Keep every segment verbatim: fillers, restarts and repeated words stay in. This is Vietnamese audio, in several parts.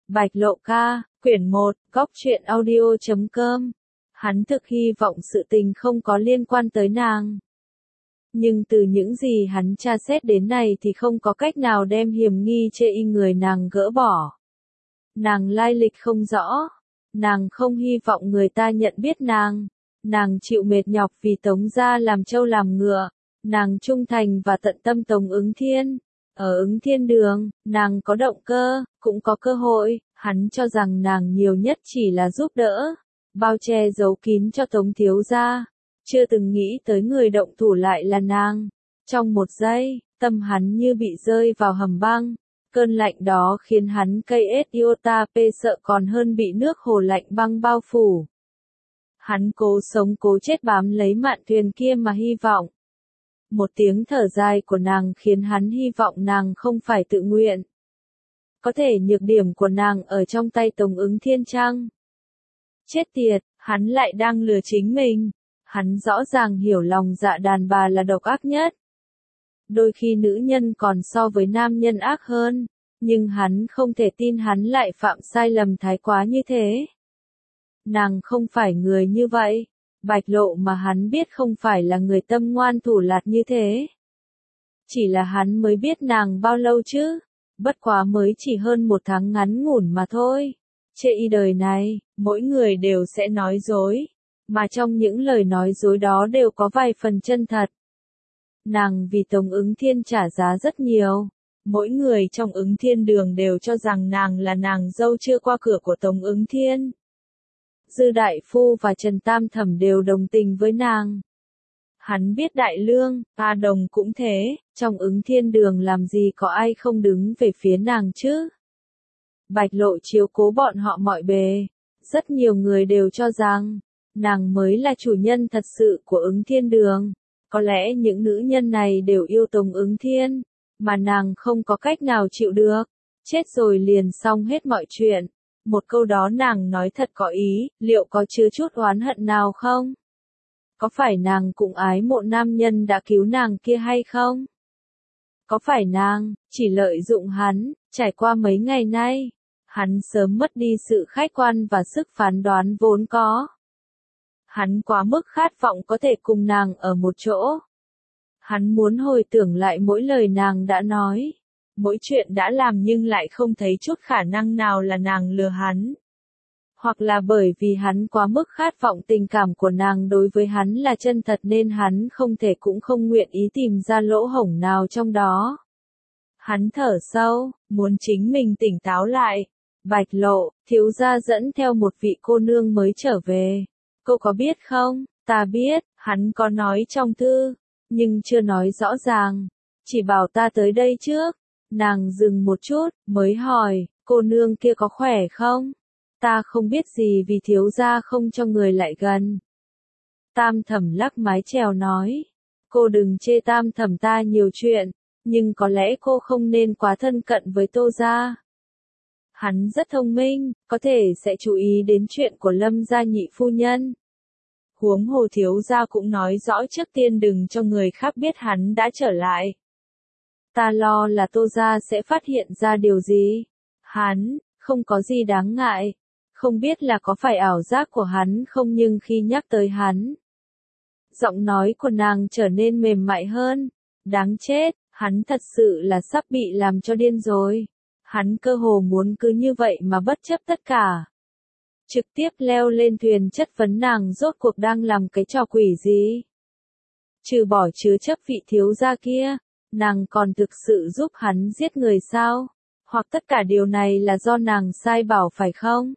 Bạch Lộ ca, quyển một, góc truyện audio chấm com. Hắn thực hy vọng sự tình không có liên quan tới nàng. Nhưng từ những gì hắn tra xét đến này thì không có cách nào đem hiểm nghi chê y người nàng gỡ bỏ. Nàng lai lịch không rõ. Nàng không hy vọng người ta nhận biết nàng. Nàng chịu mệt nhọc vì Tống gia làm trâu làm ngựa. Nàng trung thành và tận tâm Tống Ứng Thiên. Ở Ứng Thiên đường, nàng có động cơ, cũng có cơ hội, hắn cho rằng nàng nhiều nhất chỉ là giúp đỡ, bao che giấu kín cho Tống thiếu gia, chưa từng nghĩ tới người động thủ lại là nàng. Trong một giây, tâm hắn như bị rơi vào hầm băng, cơn lạnh đó khiến hắn cây ết iota p sợ còn hơn bị nước hồ lạnh băng bao phủ. Hắn cố sống cố chết bám lấy mạn thuyền kia mà hy vọng. Một tiếng thở dài của nàng khiến hắn hy vọng nàng không phải tự nguyện. Có thể nhược điểm của nàng ở trong tay Tống Ứng Thiên chăng? Chết tiệt, hắn lại đang lừa chính mình. Hắn rõ ràng hiểu lòng dạ đàn bà là độc ác nhất. Đôi khi nữ nhân còn so với nam nhân ác hơn, nhưng hắn không thể tin hắn lại phạm sai lầm thái quá như thế. Nàng không phải người như vậy. Bạch Lộ mà hắn biết không phải là người tâm ngoan thủ lạt như thế. Chỉ là hắn mới biết nàng bao lâu chứ, bất quá mới chỉ hơn một tháng ngắn ngủn mà thôi. Trên y đời này, mỗi người đều sẽ nói dối, mà trong những lời nói dối đó đều có vài phần chân thật. Nàng vì Tống Ứng Thiên trả giá rất nhiều. Mỗi người trong Ứng Thiên đường đều cho rằng nàng là nàng dâu chưa qua cửa của Tống Ứng Thiên. Dư Đại Phu và Trần Tam Thẩm đều đồng tình với nàng. Hắn biết Đại Lương, A Đồng cũng thế, trong Ứng Thiên đường làm gì có ai không đứng về phía nàng chứ. Bạch Lộ chiếu cố bọn họ mọi bề. Rất nhiều người đều cho rằng, nàng mới là chủ nhân thật sự của Ứng Thiên đường. Có lẽ những nữ nhân này đều yêu Tống Ứng Thiên, mà nàng không có cách nào chịu được. Chết rồi liền xong hết mọi chuyện. Một câu đó nàng nói thật có ý, liệu có chứa chút oán hận nào không? Có phải nàng cũng ái mộ nam nhân đã cứu nàng kia hay không? Có phải nàng chỉ lợi dụng hắn, trải qua mấy ngày nay, hắn sớm mất đi sự khách quan và sức phán đoán vốn có. Hắn quá mức khát vọng có thể cùng nàng ở một chỗ. Hắn muốn hồi tưởng lại mỗi lời nàng đã nói. Mỗi chuyện đã làm nhưng lại không thấy chút khả năng nào là nàng lừa hắn. Hoặc là bởi vì hắn quá mức khát vọng tình cảm của nàng đối với hắn là chân thật nên hắn không thể cũng không nguyện ý tìm ra lỗ hổng nào trong đó. Hắn thở sâu, muốn chính mình tỉnh táo lại. Bạch Lộ, thiếu gia dẫn theo một vị cô nương mới trở về. Cô có biết không? Ta biết, hắn có nói trong thư, nhưng chưa nói rõ ràng. Chỉ bảo ta tới đây trước. Nàng dừng một chút, mới hỏi, cô nương kia có khỏe không? Ta không biết gì vì thiếu gia không cho người lại gần. Tam Thẩm lắc mái chèo nói, cô đừng chê Tam Thẩm ta nhiều chuyện, nhưng có lẽ cô không nên quá thân cận với Tô gia. Hắn rất thông minh, có thể sẽ chú ý đến chuyện của Lâm gia nhị phu nhân. Huống hồ thiếu gia cũng nói rõ trước tiên đừng cho người khác biết hắn đã trở lại. Ta lo là Tô gia sẽ phát hiện ra điều gì. Hắn, không có gì đáng ngại. Không biết là có phải ảo giác của hắn không nhưng khi nhắc tới hắn. Giọng nói của nàng trở nên mềm mại hơn. Đáng chết, hắn thật sự là sắp bị làm cho điên rồi. Hắn cơ hồ muốn cứ như vậy mà bất chấp tất cả. Trực tiếp leo lên thuyền chất vấn nàng rốt cuộc đang làm cái trò quỷ gì. Trừ bỏ chứa chấp vị thiếu gia kia. Nàng còn thực sự giúp hắn giết người sao? Hoặc tất cả điều này là do nàng sai bảo phải không?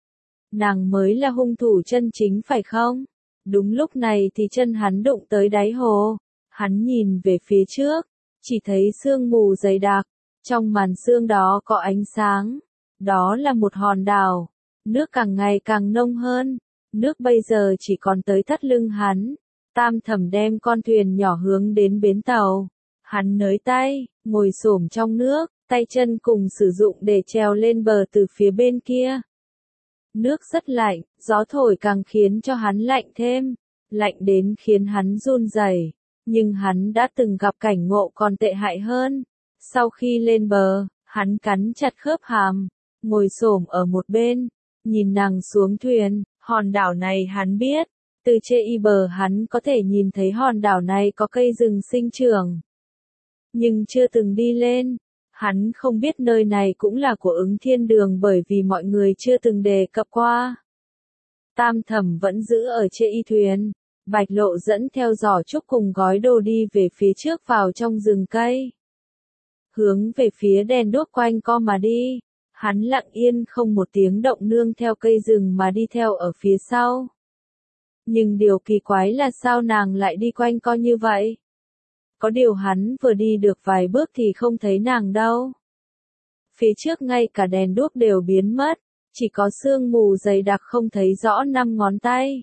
Nàng mới là hung thủ chân chính phải không? Đúng lúc này thì chân hắn đụng tới đáy hồ. Hắn nhìn về phía trước, chỉ thấy sương mù dày đặc. Trong màn sương đó có ánh sáng. Đó là một hòn đảo. Nước càng ngày càng nông hơn. Nước bây giờ chỉ còn tới thắt lưng hắn. Tam Thẩm đem con thuyền nhỏ hướng đến bến tàu. Hắn nới tay, ngồi xổm trong nước, tay chân cùng sử dụng để trèo lên bờ từ phía bên kia. Nước rất lạnh, gió thổi càng khiến cho hắn lạnh thêm, lạnh đến khiến hắn run rẩy. Nhưng hắn đã từng gặp cảnh ngộ còn tệ hại hơn. Sau khi lên bờ, hắn cắn chặt khớp hàm, ngồi xổm ở một bên, nhìn nàng xuống thuyền. Hòn đảo này hắn biết, từ trên y bờ hắn có thể nhìn thấy hòn đảo này có cây rừng sinh trưởng. Nhưng chưa từng đi lên, hắn không biết nơi này cũng là của Ứng Thiên Đường bởi vì mọi người chưa từng đề cập qua. Tam Thẩm vẫn giữ ở trên y thuyền, Bạch Lộ dẫn theo giỏ trúc cùng gói đồ đi về phía trước vào trong rừng cây. Hướng về phía đèn đuốc quanh co mà đi, hắn lặng yên không một tiếng động nương theo cây rừng mà đi theo ở phía sau. Nhưng điều kỳ quái là sao nàng lại đi quanh co như vậy? Có điều hắn vừa đi được vài bước thì không thấy nàng đâu. Phía trước ngay cả đèn đuốc đều biến mất, chỉ có sương mù dày đặc không thấy rõ năm ngón tay.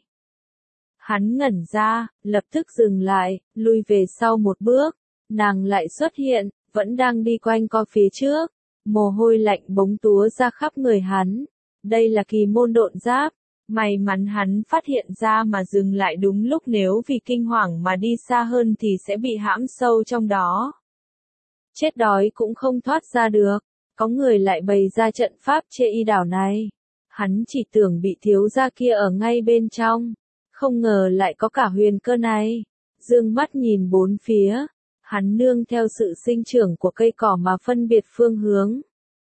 Hắn ngẩn ra, lập tức dừng lại, lui về sau một bước, nàng lại xuất hiện, vẫn đang đi quanh co phía trước, mồ hôi lạnh bóng túa ra khắp người hắn. Đây là kỳ môn độn giáp, may mắn hắn phát hiện ra mà dừng lại đúng lúc, nếu vì kinh hoàng mà đi xa hơn thì sẽ bị hãm sâu trong đó. Chết đói cũng không thoát ra được, có người lại bày ra trận pháp trên y đảo này. Hắn chỉ tưởng bị thiếu gia kia ở ngay bên trong, không ngờ lại có cả huyền cơ này. Dương mắt nhìn bốn phía, hắn nương theo sự sinh trưởng của cây cỏ mà phân biệt phương hướng.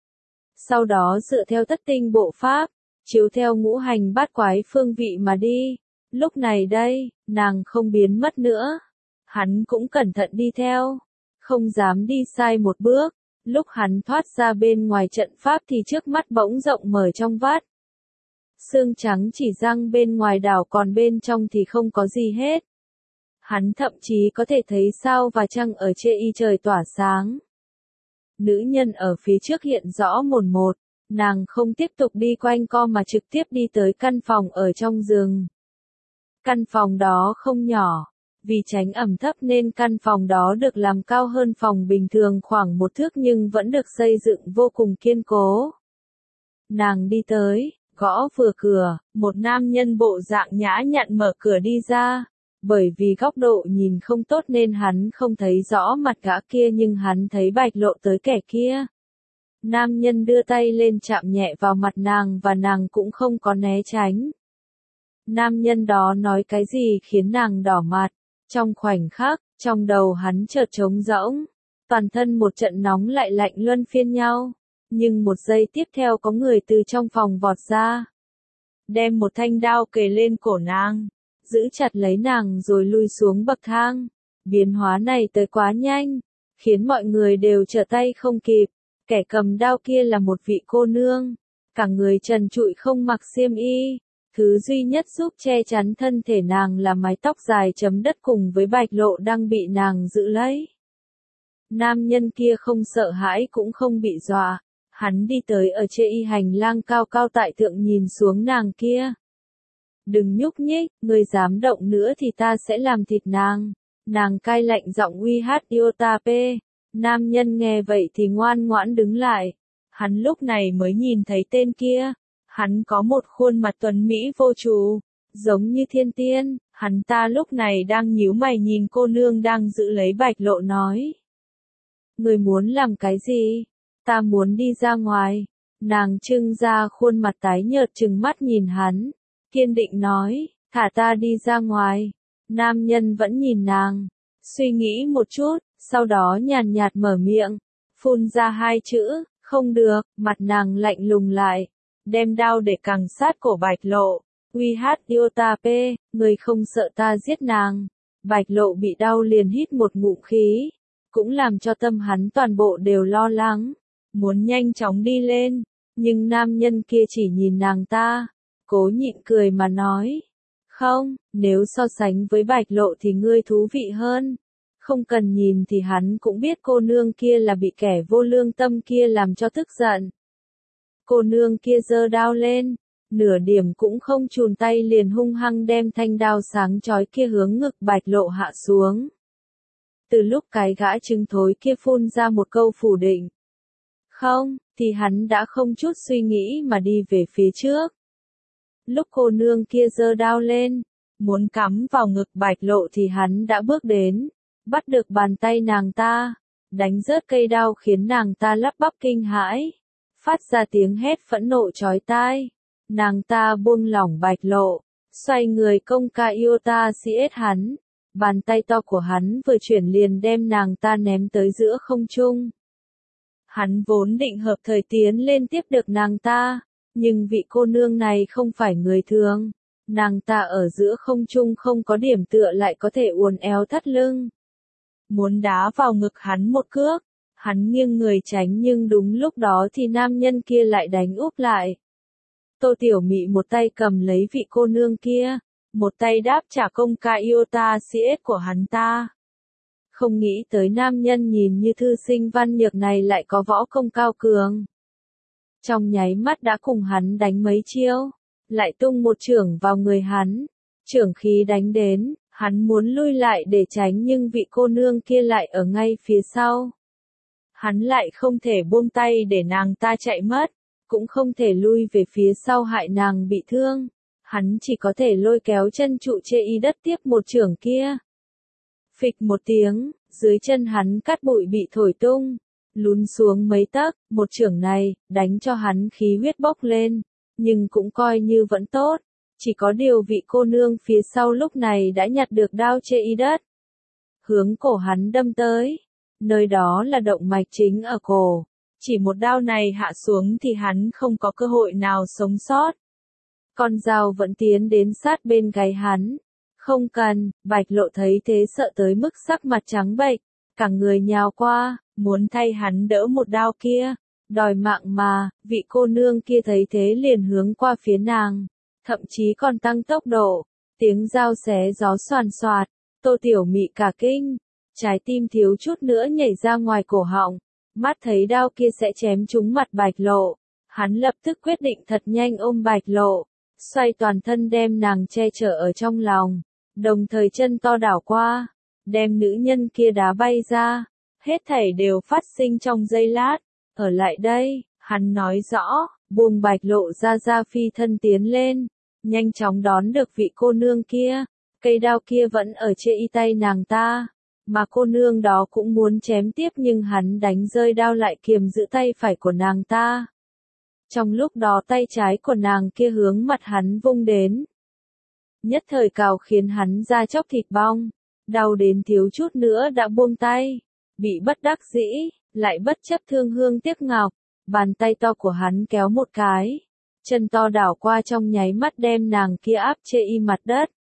Sau đó dựa theo thất tinh bộ pháp, chiếu theo ngũ hành bát quái phương vị mà đi. Lúc này đây, nàng không biến mất nữa. Hắn cũng cẩn thận đi theo, không dám đi sai một bước. Lúc hắn thoát ra bên ngoài trận pháp thì trước mắt bỗng rộng mở trong vắt. Xương trắng chỉ răng bên ngoài đảo, còn bên trong thì không có gì hết. Hắn thậm chí có thể thấy sao và trăng ở trên y trời tỏa sáng. Nữ nhân ở phía trước hiện rõ một một, nàng không tiếp tục đi quanh co mà trực tiếp đi tới căn phòng ở trong rừng. Căn phòng đó không nhỏ, vì tránh ẩm thấp nên căn phòng đó được làm cao hơn phòng bình thường khoảng một thước nhưng vẫn được xây dựng vô cùng kiên cố. Nàng đi tới, gõ vừa cửa, một nam nhân bộ dạng nhã nhặn mở cửa đi ra. Bởi vì góc độ nhìn không tốt nên hắn không thấy rõ mặt gã kia, nhưng hắn thấy Bạch Lộ tới kẻ kia. Nam nhân đưa tay lên chạm nhẹ vào mặt nàng và nàng cũng không có né tránh. Nam nhân đó nói cái gì khiến nàng đỏ mặt. Trong khoảnh khắc, trong đầu hắn chợt trống rỗng, toàn thân một trận nóng lại lạnh luân phiên nhau. Nhưng một giây tiếp theo có người từ trong phòng vọt ra, đem một thanh đao kề lên cổ nàng, giữ chặt lấy nàng rồi lui xuống bậc thang. Biến hóa này tới quá nhanh, khiến mọi người đều trở tay không kịp. Kẻ cầm đao kia là một vị cô nương, cả người trần trụi không mặc xiêm y. Thứ duy nhất giúp che chắn thân thể nàng là mái tóc dài chấm đất cùng với Bạch Lộ đang bị nàng giữ lấy. Nam nhân kia không sợ hãi cũng không bị dọa, hắn đi tới ở trên y hành lang cao cao tại thượng nhìn xuống nàng kia. Đừng nhúc nhích, ngươi dám động nữa thì ta sẽ làm thịt nàng. Nàng cai lạnh giọng uy hát Iotape. Nam nhân nghe vậy thì ngoan ngoãn đứng lại. Hắn lúc này mới nhìn thấy tên kia. Hắn có một khuôn mặt tuấn mỹ vô chủ, giống như thiên tiên. Hắn ta lúc này đang nhíu mày nhìn cô nương đang giữ lấy Bạch Lộ nói. Người muốn làm cái gì? Ta muốn đi ra ngoài. Nàng trưng ra khuôn mặt tái nhợt trừng mắt nhìn hắn. Kiên định nói, thả ta đi ra ngoài. Nam nhân vẫn nhìn nàng, suy nghĩ một chút, sau đó nhàn nhạt mở miệng, phun ra hai chữ, không được. Mặt nàng lạnh lùng lại, đem đao để cằng sát cổ Bạch Lộ. Uy hát Iotape, người không sợ ta giết nàng. Bạch Lộ bị đau liền hít một ngụm khí, cũng làm cho tâm hắn toàn bộ đều lo lắng, muốn nhanh chóng đi lên, nhưng nam nhân kia chỉ nhìn nàng ta, cố nhịn cười mà nói, không, nếu so sánh với Bạch Lộ thì ngươi thú vị hơn. Không cần nhìn thì hắn cũng biết cô nương kia là bị kẻ vô lương tâm kia làm cho tức giận. Cô nương kia giơ đao lên, nửa điểm cũng không chùn tay liền hung hăng đem thanh đao sáng chói kia hướng ngực Bạch Lộ hạ xuống. Từ lúc cái gã trứng thối kia phun ra một câu phủ định, không, thì hắn đã không chút suy nghĩ mà đi về phía trước. Lúc cô nương kia giơ đao lên, muốn cắm vào ngực Bạch Lộ thì hắn đã bước đến, bắt được bàn tay nàng ta, đánh rớt cây đao khiến nàng ta lắp bắp kinh hãi. phát ra tiếng hét phẫn nộ chói tai. Nàng ta buông lỏng Bạch Lộ, xoay người công ca yêu ta si ết hắn. Bàn tay to của hắn vừa chuyển liền đem nàng ta ném tới giữa không trung. Hắn vốn định hợp thời tiến lên tiếp được nàng ta, nhưng vị cô nương này không phải người thường. Nàng ta ở giữa không trung không có điểm tựa lại có thể uốn éo thắt lưng. Muốn đá vào ngực hắn một cước, hắn nghiêng người tránh nhưng đúng lúc đó thì nam nhân kia lại đánh úp lại. Tô Tiểu Mị một tay cầm lấy vị cô nương kia, một tay đáp trả công ca yêu ta si ết của hắn ta. Không nghĩ tới nam nhân nhìn như thư sinh văn nhược này lại có võ công cao cường. Trong nháy mắt đã cùng hắn đánh mấy chiêu, lại tung một chưởng vào người hắn. Chưởng khí đánh đến, hắn muốn lui lại để tránh nhưng vị cô nương kia lại ở ngay phía sau. Hắn lại không thể buông tay để nàng ta chạy mất, cũng không thể lui về phía sau hại nàng bị thương. Hắn chỉ có thể lôi kéo chân trụ chê y đất tiếp một chưởng kia. Phịch một tiếng, dưới chân hắn cát bụi bị thổi tung, lún xuống mấy tấc, một chưởng này, đánh cho hắn khí huyết bốc lên, nhưng cũng coi như vẫn tốt. Chỉ có điều vị cô nương phía sau lúc này đã nhặt được đao chê y đất. Hướng cổ hắn đâm tới, nơi đó là động mạch chính ở cổ. Chỉ một đao này hạ xuống thì hắn không có cơ hội nào sống sót. Con dao vẫn tiến đến sát bên gáy hắn. Không cần, Bạch Lộ thấy thế sợ tới mức sắc mặt trắng bệch, cả người nhào qua, muốn thay hắn đỡ một đao kia, đòi mạng mà, vị cô nương kia thấy thế liền hướng qua phía nàng, thậm chí còn tăng tốc độ, tiếng dao xé gió xoàn xoạt, Tô Tiểu Mị cả kinh, trái tim thiếu chút nữa nhảy ra ngoài cổ họng, mắt thấy đao kia sẽ chém trúng mặt Bạch Lộ, hắn lập tức quyết định thật nhanh ôm Bạch Lộ, xoay toàn thân đem nàng che chở ở trong lòng. Đồng thời chân to đảo qua, đem nữ nhân kia đá bay ra, hết thảy đều phát sinh trong giây lát. Ở lại đây, hắn nói rõ, buông Bạch Lộ ra ra phi thân tiến lên, nhanh chóng đón được vị cô nương kia, cây đao kia vẫn ở trên y tay nàng ta, mà cô nương đó cũng muốn chém tiếp nhưng hắn đánh rơi đao lại kiềm giữ tay phải của nàng ta. Trong lúc đó tay trái của nàng kia hướng mặt hắn vung đến. Nhất thời cào khiến hắn da chóc thịt bong, đau đến thiếu chút nữa đã buông tay, bị bất đắc dĩ, lại bất chấp thương hương tiếc ngọc, bàn tay to của hắn kéo một cái, chân to đảo qua trong nháy mắt đem nàng kia áp chê y mặt đất.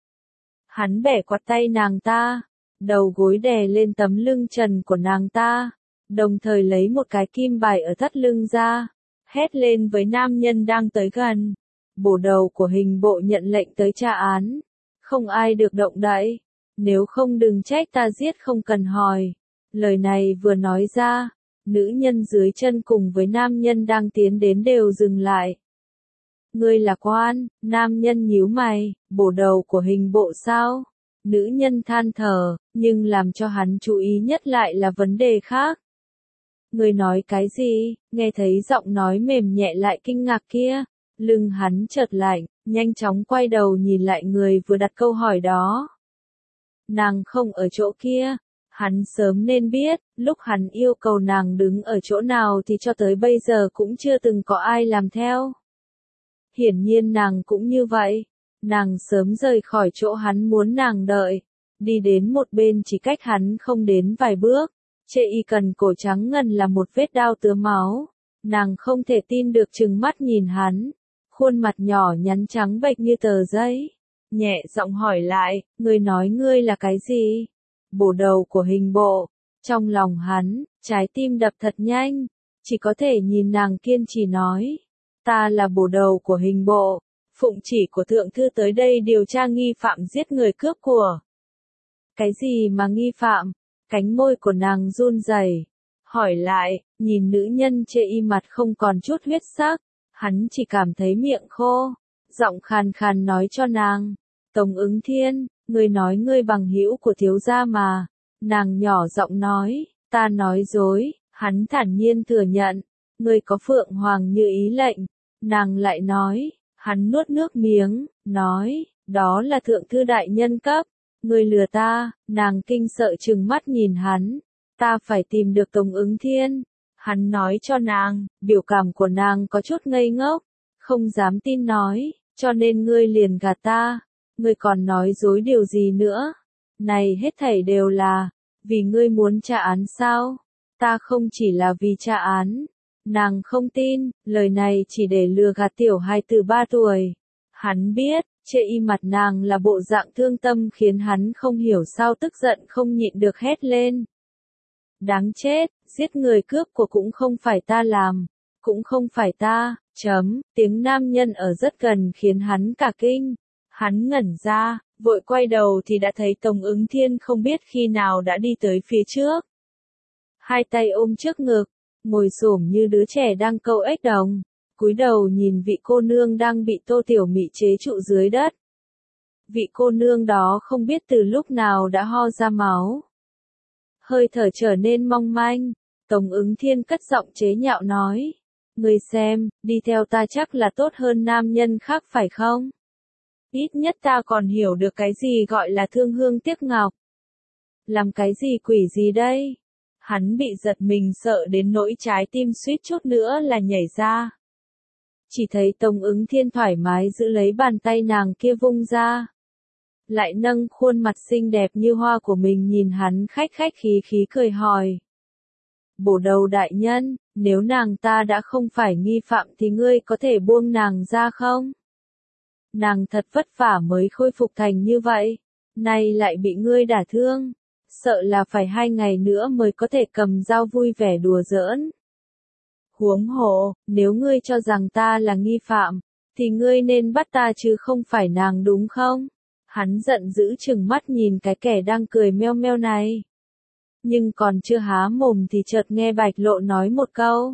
Hắn bẻ quạt tay nàng ta, đầu gối đè lên tấm lưng trần của nàng ta, đồng thời lấy một cái kim bài ở thắt lưng ra, hét lên với nam nhân đang tới gần. Bổ đầu của hình bộ nhận lệnh tới tra án. Không ai được động đậy. Nếu không đừng trách ta giết không cần hỏi. Lời này vừa nói ra, nữ nhân dưới chân cùng với nam nhân đang tiến đến đều dừng lại. Ngươi là quan, nam nhân nhíu mày, bổ đầu của hình bộ sao? Nữ nhân than thở, nhưng làm cho hắn chú ý nhất lại là vấn đề khác. Ngươi nói cái gì? Nghe thấy giọng nói mềm nhẹ lại kinh ngạc kia. Lưng hắn chợt lạnh, nhanh chóng quay đầu nhìn lại người vừa đặt câu hỏi đó. Nàng không ở chỗ kia, hắn sớm nên biết, lúc hắn yêu cầu nàng đứng ở chỗ nào thì cho tới bây giờ cũng chưa từng có ai làm theo. Hiển nhiên nàng cũng như vậy, nàng sớm rời khỏi chỗ hắn muốn nàng đợi, đi đến một bên chỉ cách hắn không đến vài bước, chê y cần cổ trắng ngần là một vết đao tứa máu, nàng không thể tin được trừng mắt nhìn hắn. Khuôn mặt nhỏ nhắn trắng bệch như tờ giấy, nhẹ giọng hỏi lại, ngươi nói ngươi là cái gì? Bổ đầu của hình bộ. Trong lòng hắn, trái tim đập thật nhanh, chỉ có thể nhìn nàng kiên trì nói, ta là bổ đầu của hình bộ, phụng chỉ của thượng thư tới đây điều tra nghi phạm giết người cướp của. Cái gì mà nghi phạm? Cánh môi của nàng run rẩy, hỏi lại, nhìn nữ nhân chê y mặt không còn chút huyết sắc. Hắn chỉ cảm thấy miệng khô, giọng khàn khàn nói cho nàng, Tống Ứng Thiên, ngươi nói ngươi bằng hữu của thiếu gia mà, nàng nhỏ giọng nói, ta nói dối, hắn thản nhiên thừa nhận, ngươi có phượng hoàng như ý lệnh, nàng lại nói, hắn nuốt nước miếng, nói, đó là thượng thư đại nhân cấp, ngươi lừa ta, nàng kinh sợ trừng mắt nhìn hắn, ta phải tìm được Tống Ứng Thiên. Hắn nói cho nàng, biểu cảm của nàng có chút ngây ngốc, không dám tin nói, cho nên ngươi liền gạt ta, ngươi còn nói dối điều gì nữa? Này hết thảy đều là, vì ngươi muốn tra án sao? Ta không chỉ là vì tra án. Nàng không tin, lời này chỉ để lừa gạt tiểu hài từ ba tuổi. Hắn biết, chê y mặt nàng là bộ dạng thương tâm khiến hắn không hiểu sao tức giận không nhịn được hét lên. Đáng chết, giết người cướp của cũng không phải ta làm, cũng không phải ta, chấm, tiếng nam nhân ở rất gần khiến hắn cả kinh. Hắn ngẩn ra, vội quay đầu thì đã thấy Tống Ứng Thiên không biết khi nào đã đi tới phía trước. Hai tay ôm trước ngực, ngồi xổm như đứa trẻ đang câu ếch đồng, cúi đầu nhìn vị cô nương đang bị Tô Tiểu Mị chế trụ dưới đất. Vị cô nương đó không biết từ lúc nào đã ho ra máu. Hơi thở trở nên mong manh, Tống Ứng Thiên cất giọng chế nhạo nói. Ngươi xem, đi theo ta chắc là tốt hơn nam nhân khác phải không? Ít nhất ta còn hiểu được cái gì gọi là thương hương tiếc ngọc. Làm cái gì quỷ gì đây? Hắn bị giật mình sợ đến nỗi trái tim suýt chút nữa là nhảy ra. Chỉ thấy Tống Ứng Thiên thoải mái giữ lấy bàn tay nàng kia vung ra. Lại nâng khuôn mặt xinh đẹp như hoa của mình nhìn hắn khách khách khí khí cười hỏi. Bổ đầu đại nhân, nếu nàng ta đã không phải nghi phạm thì ngươi có thể buông nàng ra không? Nàng thật vất vả mới khôi phục thành như vậy, nay lại bị ngươi đả thương, sợ là phải hai ngày nữa mới có thể cầm dao vui vẻ đùa giỡn. Huống hồ, nếu ngươi cho rằng ta là nghi phạm, thì ngươi nên bắt ta chứ không phải nàng đúng không? Hắn giận dữ trừng mắt nhìn cái kẻ đang cười meo meo này. Nhưng còn chưa há mồm thì chợt nghe Bạch Lộ nói một câu.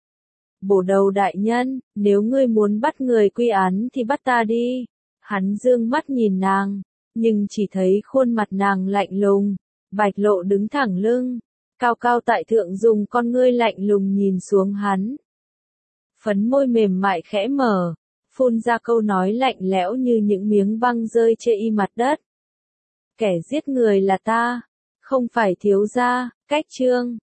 Bổ đầu đại nhân, nếu ngươi muốn bắt người quy án thì bắt ta đi. Hắn dương mắt nhìn nàng, nhưng chỉ thấy khuôn mặt nàng lạnh lùng. Bạch Lộ đứng thẳng lưng, cao cao tại thượng dùng con ngươi lạnh lùng nhìn xuống hắn. Phấn môi mềm mại khẽ mở, phun ra câu nói lạnh lẽo như những miếng băng rơi trên y mặt đất. Kẻ giết người là ta, không phải thiếu gia, cách chương.